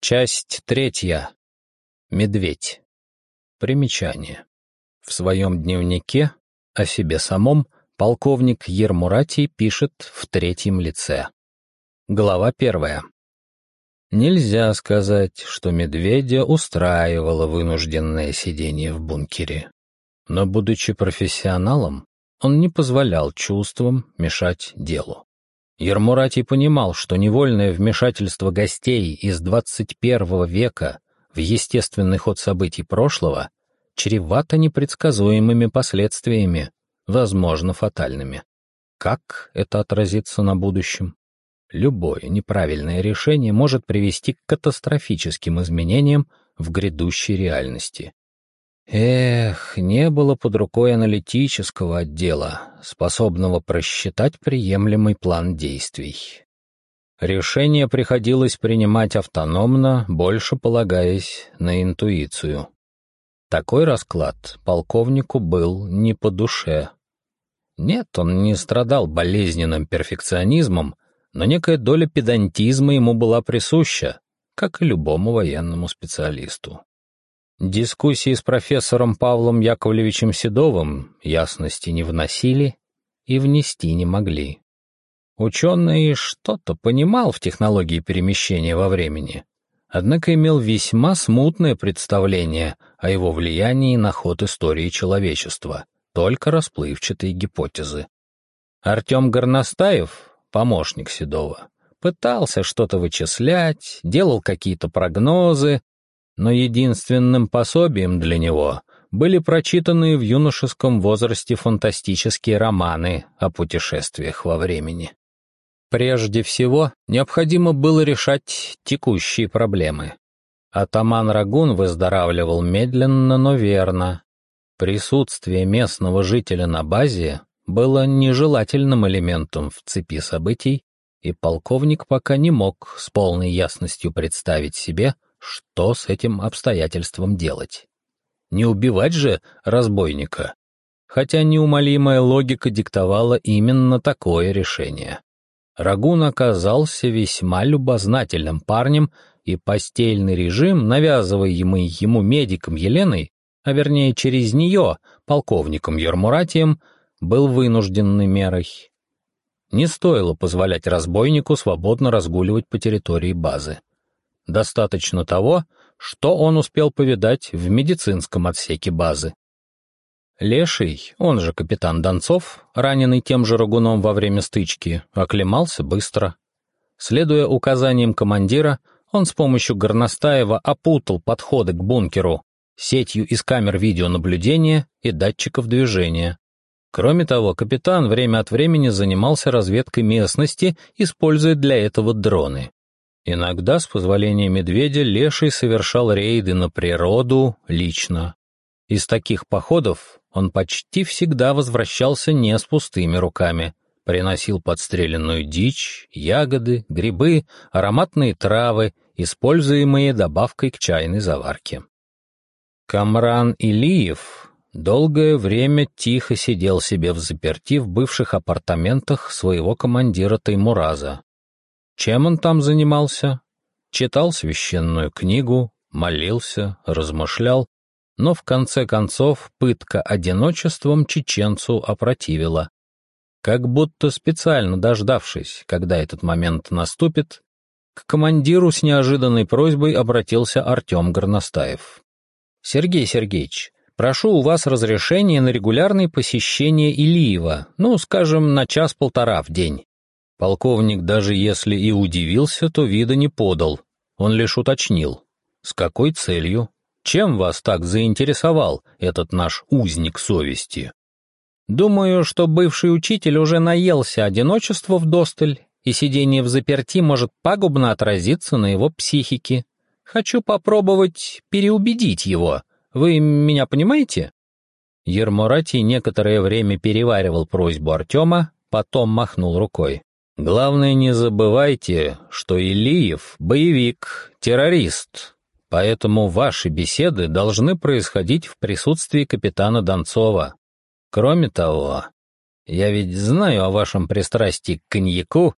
Часть 3. Медведь. Примечание. В своем дневнике о себе самом полковник Ермуратий пишет в третьем лице. Глава 1. Нельзя сказать, что медведя устраивало вынужденное сидение в бункере. Но, будучи профессионалом, он не позволял чувствам мешать делу. Ермуратий понимал, что невольное вмешательство гостей из 21 века в естественный ход событий прошлого чревато непредсказуемыми последствиями, возможно, фатальными. Как это отразится на будущем? Любое неправильное решение может привести к катастрофическим изменениям в грядущей реальности. Не было под рукой аналитического отдела, способного просчитать приемлемый план действий. Решение приходилось принимать автономно, больше полагаясь на интуицию. Такой расклад полковнику был не по душе. Нет, он не страдал болезненным перфекционизмом, но некая доля педантизма ему была присуща, как и любому военному специалисту. Дискуссии с профессором Павлом Яковлевичем Седовым ясности не вносили и внести не могли. Ученый что-то понимал в технологии перемещения во времени, однако имел весьма смутное представление о его влиянии на ход истории человечества, только расплывчатые гипотезы. Артем Горностаев, помощник Седова, пытался что-то вычислять, делал какие-то прогнозы, но единственным пособием для него были прочитанные в юношеском возрасте фантастические романы о путешествиях во времени. Прежде всего, необходимо было решать текущие проблемы. Атаман Рагун выздоравливал медленно, но верно. Присутствие местного жителя на базе было нежелательным элементом в цепи событий, и полковник пока не мог с полной ясностью представить себе, что с этим обстоятельством делать. Не убивать же разбойника, хотя неумолимая логика диктовала именно такое решение. Рагун оказался весьма любознательным парнем, и постельный режим, навязываемый ему медиком Еленой, а вернее через нее, полковником Ермуратием, был вынужденной мерой. Не стоило позволять разбойнику свободно разгуливать по территории базы. Достаточно того, что он успел повидать в медицинском отсеке базы. Леший, он же капитан Донцов, раненый тем же Рагуном во время стычки, оклемался быстро. Следуя указаниям командира, он с помощью Горностаева опутал подходы к бункеру сетью из камер видеонаблюдения и датчиков движения. Кроме того, капитан время от времени занимался разведкой местности, используя для этого дроны. Иногда, с позволения медведя, Леший совершал рейды на природу лично. Из таких походов он почти всегда возвращался не с пустыми руками. Приносил подстреленную дичь, ягоды, грибы, ароматные травы, используемые добавкой к чайной заварке. Камран Илиев долгое время тихо сидел себе взаперти в бывших апартаментах своего командира Таймураза. Чем он там занимался? Читал священную книгу, молился, размышлял, но в конце концов пытка одиночеством чеченцу опротивила. Как будто специально дождавшись, когда этот момент наступит, к командиру с неожиданной просьбой обратился Артем Горностаев. «Сергей Сергеевич, прошу у вас разрешения на регулярные посещения Илиева, скажем, на час-полтора в день». Полковник, даже если и удивился, то вида не подал. Он лишь уточнил. «С какой целью? Чем вас так заинтересовал этот наш узник совести?» «Думаю, что бывший учитель уже наелся одиночества вдосталь, и сидение взаперти может пагубно отразиться на его психике. Хочу попробовать переубедить его. Вы меня понимаете?» Ермуратий некоторое время переваривал просьбу Артема, потом махнул рукой. «Главное, не забывайте, что Илиев — боевик, террорист, поэтому ваши беседы должны происходить в присутствии капитана Донцова. Кроме того, я ведь знаю о вашем пристрастии к коньяку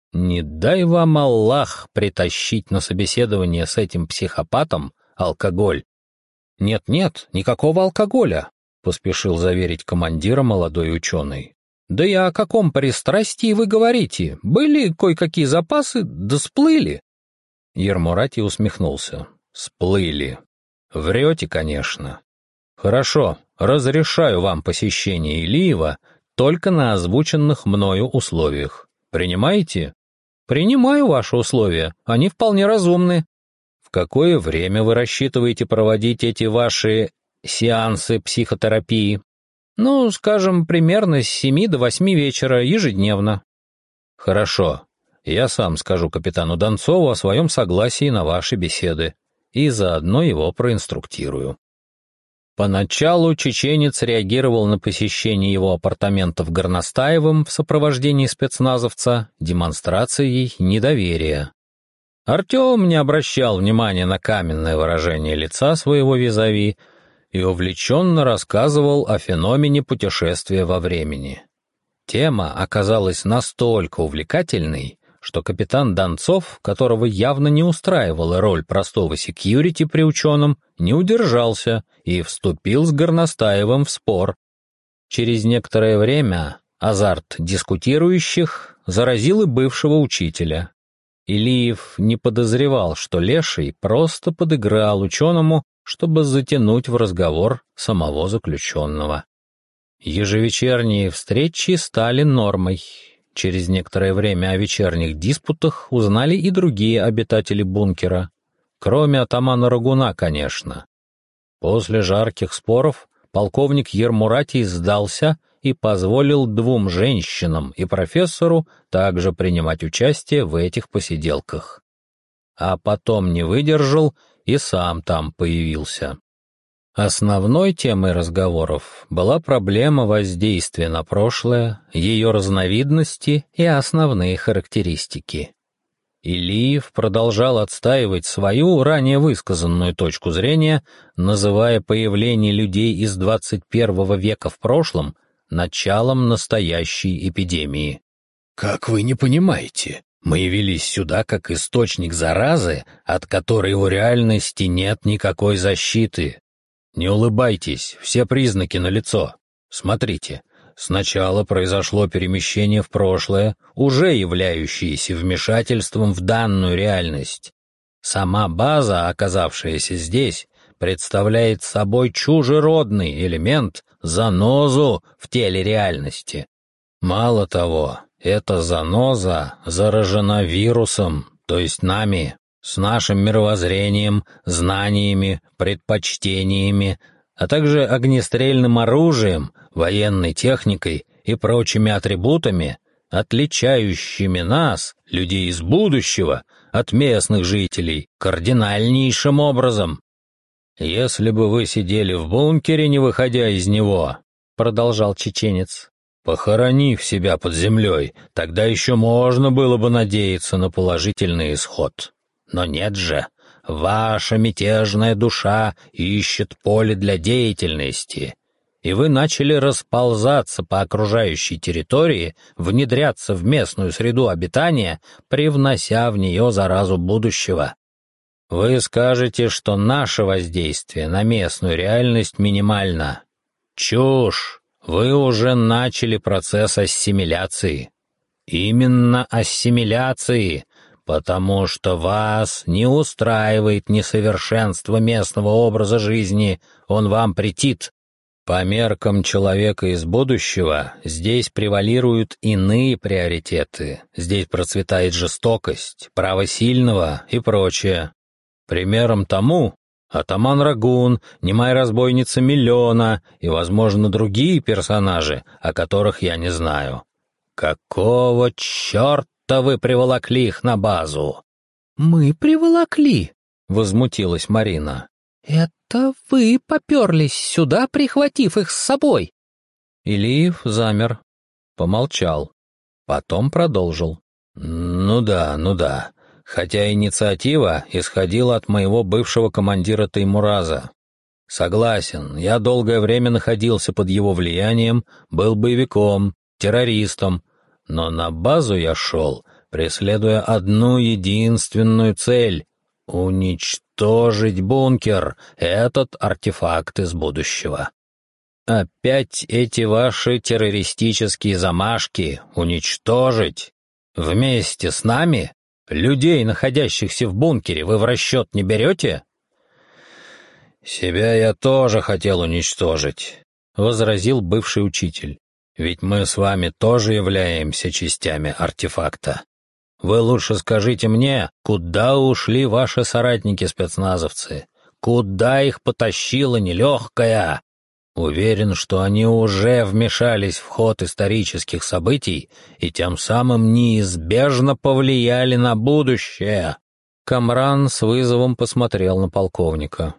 Не дай вам Аллах притащить на собеседование с этим психопатом алкоголь. Нет-нет, никакого алкоголя, поспешил заверить командира молодой ученый. Да и о каком пристрастии вы говорите? Были кое-какие запасы, да сплыли. Ермурати усмехнулся. Сплыли. Врете, конечно. Хорошо, разрешаю вам посещение Илиева только на озвученных мною условиях. Принимаете? Принимаю ваши условия, они вполне разумны. В какое время вы рассчитываете проводить эти ваши сеансы психотерапии? Ну, скажем, примерно с 7 до 8 вечера ежедневно. Хорошо, я сам скажу капитану Донцову о своем согласии на ваши беседы и заодно его проинструктирую. Поначалу чеченец реагировал на посещение его апартаментов Горностаевым в сопровождении спецназовца демонстрацией недоверия. Артем не обращал внимания на каменное выражение лица своего визави и увлеченно рассказывал о феномене путешествия во времени. Тема оказалась настолько увлекательной, что капитан Донцов, которого явно не устраивала роль простого секьюрити при ученом, не удержался и вступил с Горностаевым в спор. Через некоторое время азарт дискутирующих заразил и бывшего учителя. Илиев не подозревал, что Леший просто подыграл ученому, чтобы затянуть в разговор самого заключенного. Ежевечерние встречи стали нормой. Через некоторое время о вечерних диспутах узнали и другие обитатели бункера, кроме атамана Рагуна, конечно. После жарких споров полковник Ермуратий сдался и позволил 2 женщинам и профессору также принимать участие в этих посиделках. А потом не выдержал и сам там появился. Основной темой разговоров была проблема воздействия на прошлое, ее разновидности и основные характеристики. Илиев продолжал отстаивать свою ранее высказанную точку зрения, называя появление людей из 21 века в прошлом началом настоящей эпидемии. «Как вы не понимаете? Мы явились сюда как источник заразы, от которой у реальности нет никакой защиты. Не улыбайтесь, все признаки налицо. Смотрите, сначала произошло перемещение в прошлое, уже являющееся вмешательством в данную реальность. Сама база, оказавшаяся здесь, представляет собой чужеродный элемент, занозу в теле реальности. Мало того, эта заноза заражена вирусом, то есть нами, с нашим мировоззрением, знаниями, предпочтениями, а также огнестрельным оружием, военной техникой и прочими атрибутами, отличающими нас, людей из будущего, от местных жителей, кардинальнейшим образом. «Если бы вы сидели в бункере, не выходя из него», — продолжал чеченец, «похоронив себя под землей, тогда еще можно было бы надеяться на положительный исход. Но нет же, ваша мятежная душа ищет поле для деятельности, и вы начали расползаться по окружающей территории, внедряться в местную среду обитания, привнося в нее заразу будущего. Вы скажете, что наше воздействие на местную реальность минимально. Чушь! Вы уже начали процесс ассимиляции. Именно ассимиляции, потому что вас не устраивает несовершенство местного образа жизни, он вам претит. По меркам человека из будущего здесь превалируют иные приоритеты, здесь процветает жестокость, право сильного и прочее. Примером тому атаман Рагун, немая разбойница Миллиона и, возможно, другие персонажи, о которых я не знаю. Какого черта вы приволокли их на базу? «Мы приволокли», — возмутилась Марина. «Это вы поперлись сюда, прихватив их с собой». Илиев замер, помолчал, потом продолжил. Ну да. Хотя инициатива исходила от моего бывшего командира Теймураза. Согласен, я долгое время находился под его влиянием, был боевиком, террористом, но на базу я шел, преследуя одну единственную цель — уничтожить бункер, этот артефакт из будущего. Опять эти ваши террористические замашки уничтожить вместе с нами? Людей, находящихся в бункере, вы в расчет не берете? Себя я тоже хотел уничтожить, — возразил бывший учитель. Ведь мы с вами тоже являемся частями артефакта. Вы лучше скажите мне, куда ушли ваши соратники-спецназовцы? Куда их потащила нелегкая? Уверен, что они уже вмешались в ход исторических событий и тем самым неизбежно повлияли на будущее. Камран с вызовом посмотрел на полковника.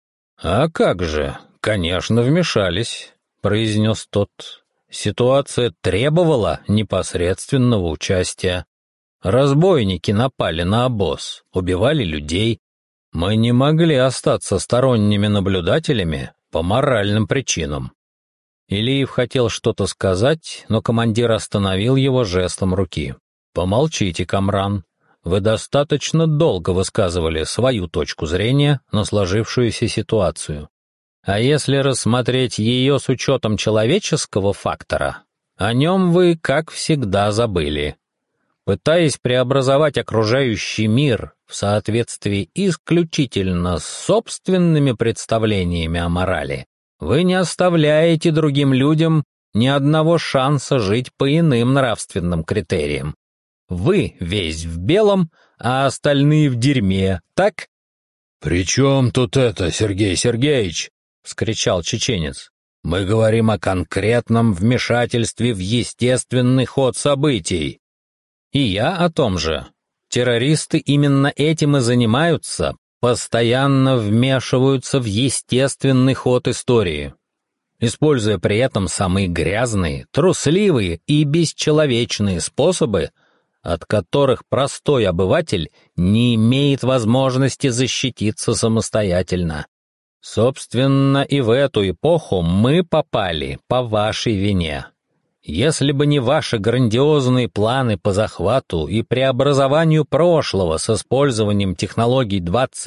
«А как же, конечно, вмешались», — произнес тот. «Ситуация требовала непосредственного участия. Разбойники напали на обоз, убивали людей. Мы не могли остаться сторонними наблюдателями по моральным причинам». Илиев хотел что-то сказать, но командир остановил его жестом руки. «Помолчите, Камран. Вы достаточно долго высказывали свою точку зрения на сложившуюся ситуацию. А если рассмотреть ее с учетом человеческого фактора, о нем вы, как всегда, забыли. Пытаясь преобразовать окружающий мир в соответствии исключительно с собственными представлениями о морали, вы не оставляете другим людям ни одного шанса жить по иным нравственным критериям. Вы весь в белом, а остальные в дерьме, так? «При чем тут это, Сергей Сергеевич?» — вскричал чеченец. «Мы говорим о конкретном вмешательстве в естественный ход событий». «И я о том же. Террористы именно этим и занимаются, постоянно вмешиваются в естественный ход истории, используя при этом самые грязные, трусливые и бесчеловечные способы, от которых простой обыватель не имеет возможности защититься самостоятельно. Собственно, и в эту эпоху мы попали по вашей вине. Если бы не ваши грандиозные планы по захвату и преобразованию прошлого с использованием технологий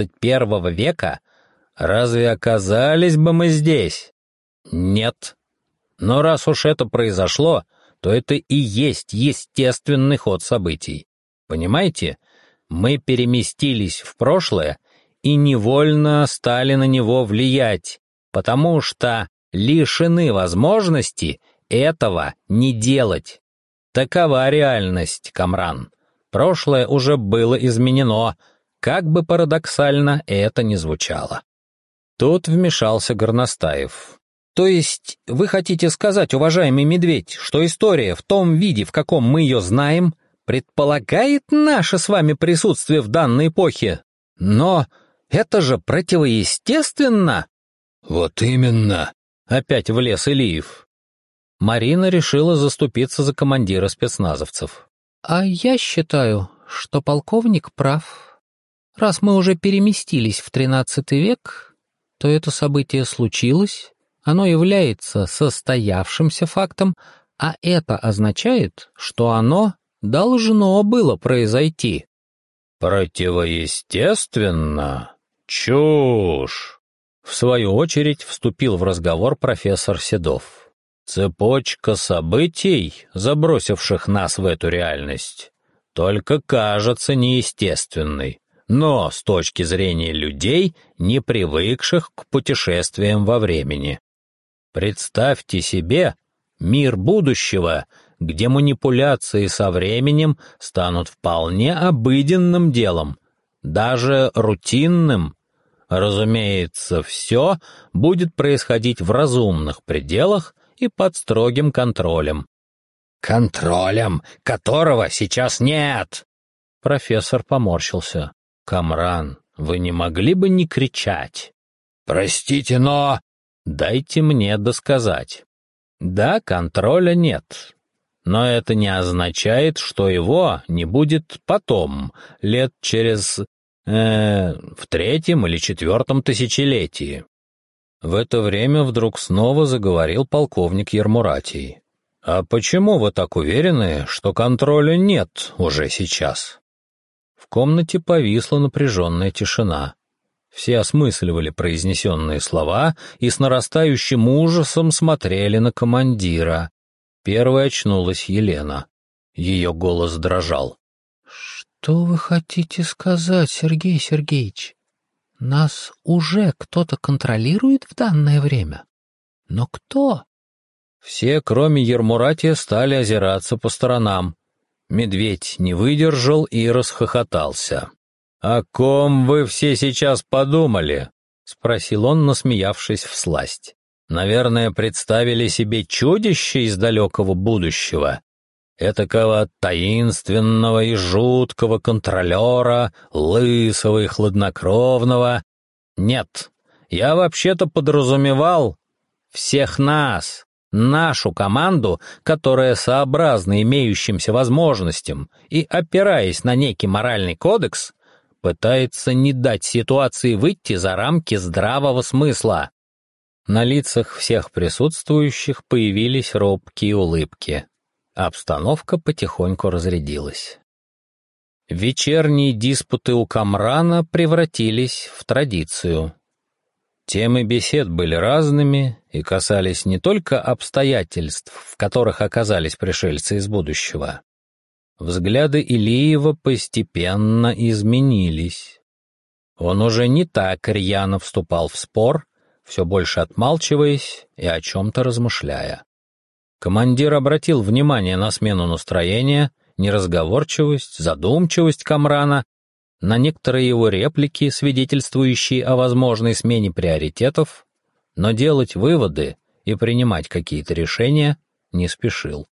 21 века, разве оказались бы мы здесь? Нет. Но раз уж это произошло, то это и есть естественный ход событий. Понимаете? Мы переместились в прошлое и невольно стали на него влиять, потому что лишены возможности этого не делать. Такова реальность, Камран. Прошлое уже было изменено, как бы парадоксально это ни звучало. Тут вмешался Горностаев. То есть вы хотите сказать, уважаемый Медведь, что история в том виде, в каком мы ее знаем, предполагает наше с вами присутствие в данной эпохе? Но это же противоестественно. Вот именно, опять влез Илиев. Марина решила заступиться за командира спецназовцев. А я считаю, что полковник прав. Раз мы уже переместились в 13 век, то это событие случилось. Оно является состоявшимся фактом, а это означает, что оно должно было произойти. Противоестественно? Чушь! В свою очередь вступил в разговор профессор Седов. Цепочка событий, забросивших нас в эту реальность, только кажется неестественной, но с точки зрения людей, не привыкших к путешествиям во времени. Представьте себе мир будущего, где манипуляции со временем станут вполне обыденным делом, даже рутинным. Разумеется, все будет происходить в разумных пределах и под строгим контролем. Контролем, которого сейчас нет! Профессор поморщился. Камран, вы не могли бы не кричать? Простите, но... Дайте мне досказать. Да, контроля нет, но это не означает, что его не будет потом, лет через... в 3-м или 4-м тысячелетии. В это время вдруг снова заговорил полковник Ермуратий. «А почему вы так уверены, что контроля нет уже сейчас?» В комнате повисла напряженная тишина. Все осмысливали произнесенные слова и с нарастающим ужасом смотрели на командира. Первой очнулась Елена. Ее голос дрожал. «Что вы хотите сказать, Сергей Сергеевич? Нас уже кто-то контролирует в данное время? Но кто?» Все, кроме Ермуратия, стали озираться по сторонам. Медведь не выдержал и расхохотался. «О ком вы все сейчас подумали?» — спросил он, насмеявшись всласть. «Наверное, представили себе чудище из далекого будущего, этакого таинственного и жуткого контролера, лысого и хладнокровного. Нет, я вообще-то подразумевал всех нас, нашу команду, которая, сообразно имеющимся возможностям и опираясь на некий моральный кодекс, пытается не дать ситуации выйти за рамки здравого смысла». На лицах всех присутствующих появились робкие улыбки. Обстановка потихоньку разрядилась. Вечерние диспуты у Камрана превратились в традицию. Темы бесед были разными и касались не только обстоятельств, в которых оказались пришельцы из будущего. Взгляды Илиева постепенно изменились. Он уже не так рьяно вступал в спор, все больше отмалчиваясь и о чем-то размышляя. Командир обратил внимание на смену настроения, неразговорчивость, задумчивость Камрана, на некоторые его реплики, свидетельствующие о возможной смене приоритетов, но делать выводы и принимать какие-то решения не спешил.